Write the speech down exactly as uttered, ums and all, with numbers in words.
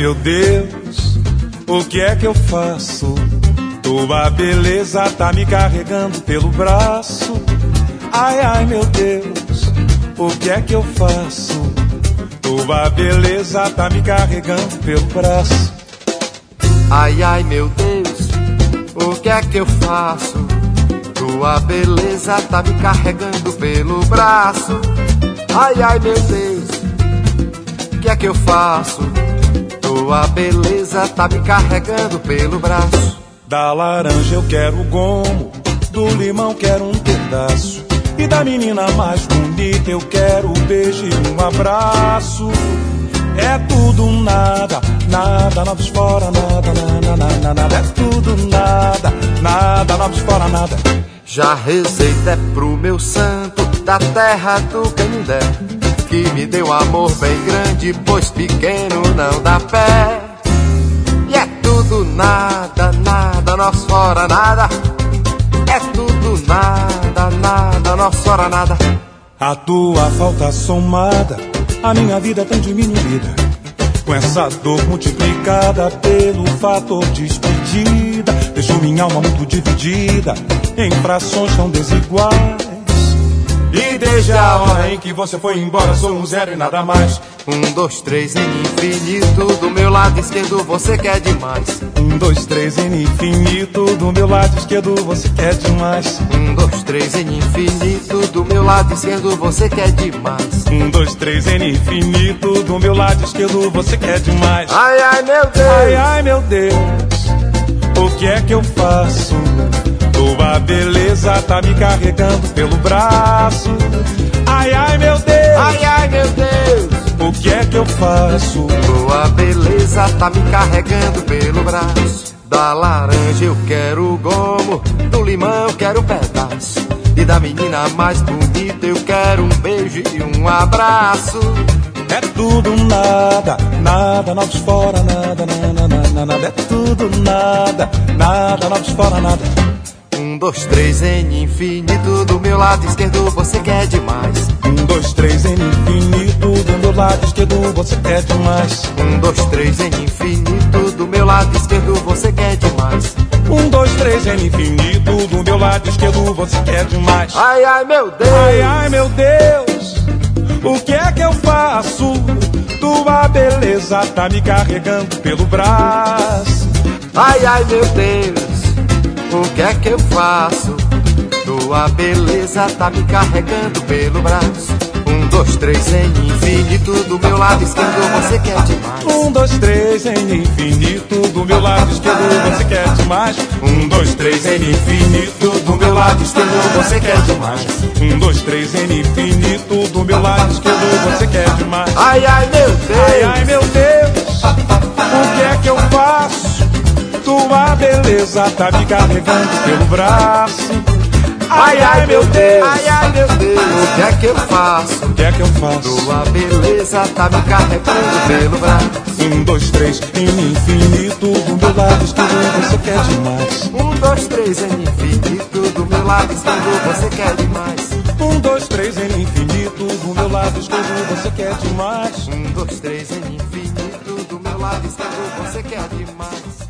meu Deus, o que é que eu faço? Tua beleza tá me carregando pelo braço. Ai, ai, meu Deus, o que é que eu faço? Tua beleza tá me carregando pelo braço. Ai, ai, meu Deus, o que é que eu faço? Tua beleza tá me carregando pelo braço. Ai, ai, meu Deus, o que é que eu faço? Tua beleza tá me carregando pelo braço. Da laranja eu quero o gomo, do limão quero um pedaço, e da menina mais bonita eu quero um beijo e um abraço. É tudo nada, nada, novos fora, nada, nada, nada, nada. É tudo nada, nada, novos fora, nada. Já rezei até pro meu santo da terra do Canindé, que me deu amor bem grande, pois pequeno não dá pé. E é tudo nada, nada, nós fora nada. É tudo nada, nada, nós fora nada. A tua falta somada, a minha vida tão diminuída, com essa dor multiplicada pelo fator despedida, deixou minha alma muito dividida em frações tão desiguais. E desde a hora em que você foi embora sou um zero e nada mais. Um, dois, três, em infinito, do meu lado esquerdo você quer demais. Um, dois, três, em infinito, do meu lado esquerdo você quer demais. Um, dois, três, em infinito, do meu lado esquerdo você quer demais. Um, dois, três, em infinito, do meu lado esquerdo você quer demais. Ai, ai, meu Deus, ai, ai, meu Deus, o que é que eu faço? Tua beleza tá me carregando pelo braço. Ai, ai, meu Deus, ai, ai, meu Deus, o que é que eu faço? Tua beleza tá me carregando pelo braço. Da laranja eu quero o gomo, do limão eu quero um pedaço, e da menina mais bonita eu quero um beijo e um abraço. É tudo nada, nada, novos fora, nada, nada, nada, nada. É tudo nada, nada, novos fora, nada. Um, dois, três, em infinito, do meu lado esquerdo você quer demais. Um, dois, três, em infinito, do meu lado esquerdo você quer demais. Um, dois, três, em infinito, do meu lado esquerdo você quer demais. Um, dois, três, em infinito, do meu lado esquerdo você quer demais. Ai, ai, meu Deus, ai, ai, meu Deus, o que é que eu faço? Tua beleza tá me carregando pelo braço. Ai, ai, meu Deus, o que é que eu faço? Tua beleza tá me carregando pelo braço. Um, dois, três, em infinito, do meu lado esquerdo você quer demais. Um, dois, três, em infinito, do meu lado esquerdo você quer demais. Um, dois, três, em infinito, do meu lado esquerdo você quer demais. Um, dois, três, em infinito, do meu lado esquerdo você quer demais. Ai, ai, meu Deus, ai, ai, meu Deus, o que é que eu faço? Tua beleza tá me carregando pelo braço. Ai, ai, meu Deus, ai, ai, meu Deus, o que é que eu faço? O que é que eu faço? Tua beleza tá me carregando pelo braço. Um, dois, três, em infinito, do meu lado esquerdo você quer demais. Um, dois, três, em infinito, do meu lado esquerdo você quer demais. Um, dois, três, em infinito, do meu lado esquerdo você quer demais. Um, dois, três, em infinito, do meu lado esquerdo você quer demais.